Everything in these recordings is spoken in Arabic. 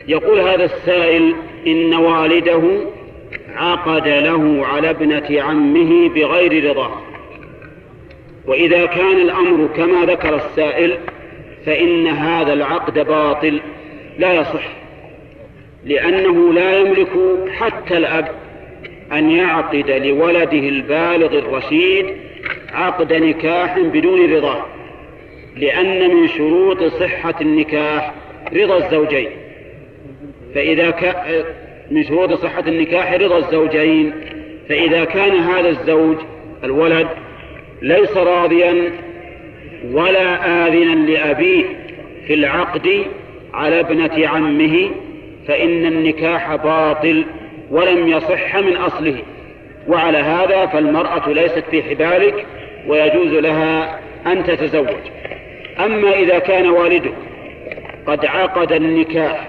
يقول هذا السائل: إن والده عقد له على ابنة عمه بغير رضاه، وإذا كان الأمر كما ذكر السائل فإن هذا العقد باطل لا يصح، لأنه لا يملك حتى الأب أن يعقد لولده البالغ الرشيد عقد نكاح بدون رضاه، لأن من شروط صحة النكاح رضا الزوجين، من شروط صحة النكاح رضا الزوجين، فإذا كان هذا الزوج الولد ليس راضيا ولا آذنا لأبيه في العقد على ابنة عمه فإن النكاح باطل ولم يصح من أصله، وعلى هذا فالمرأة ليست في حبالك ويجوز لها أن تتزوج. أما إذا كان والدك قد عقد النكاح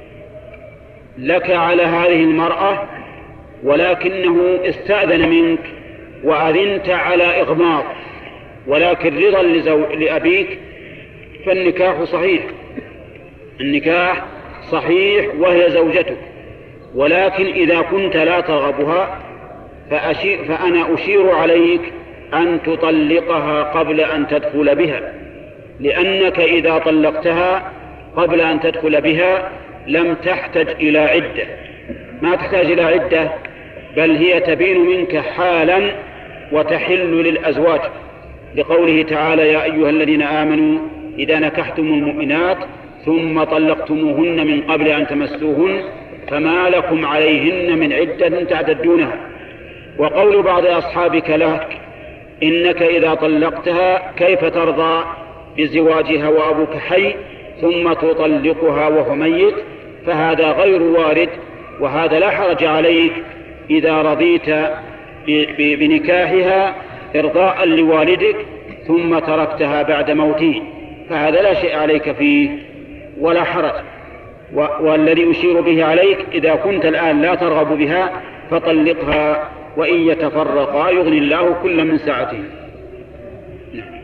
لك على هذه المرأة ولكنه استأذن منك وأذنت على إغماض ولكن رضا لأبيك فالنكاح صحيح، النكاح صحيح وهي زوجتك، ولكن إذا كنت لا ترغبها فأنا أشير عليك أن تطلقها قبل أن تدخل بها، لأنك إذا طلقتها قبل أن تدخل بها لم تحتج إلى عدة، ما تحتاج إلى عدة، بل هي تبين منك حالا وتحل للأزواج، لقوله تعالى: يا أيها الذين آمنوا إذا نكحتم المؤمنات ثم طلقتموهن من قبل أن تمسوهن فما لكم عليهن من عدة تعتدونها. وقول بعض أصحابك لك إنك إذا طلقتها كيف ترضى بزواجها وأبوك حي ثم تطلقها وهو ميت، فهذا غير وارد، وهذا لا حرج عليك إذا رضيت بنكاحها إرضاء لوالدك ثم تركتها بعد موته، فهذا لا شيء عليك فيه ولا حرج. والذي أشير به عليك إذا كنت الآن لا ترغب بها فطلقها، وإن يتفرقا يغني الله كل من سعته.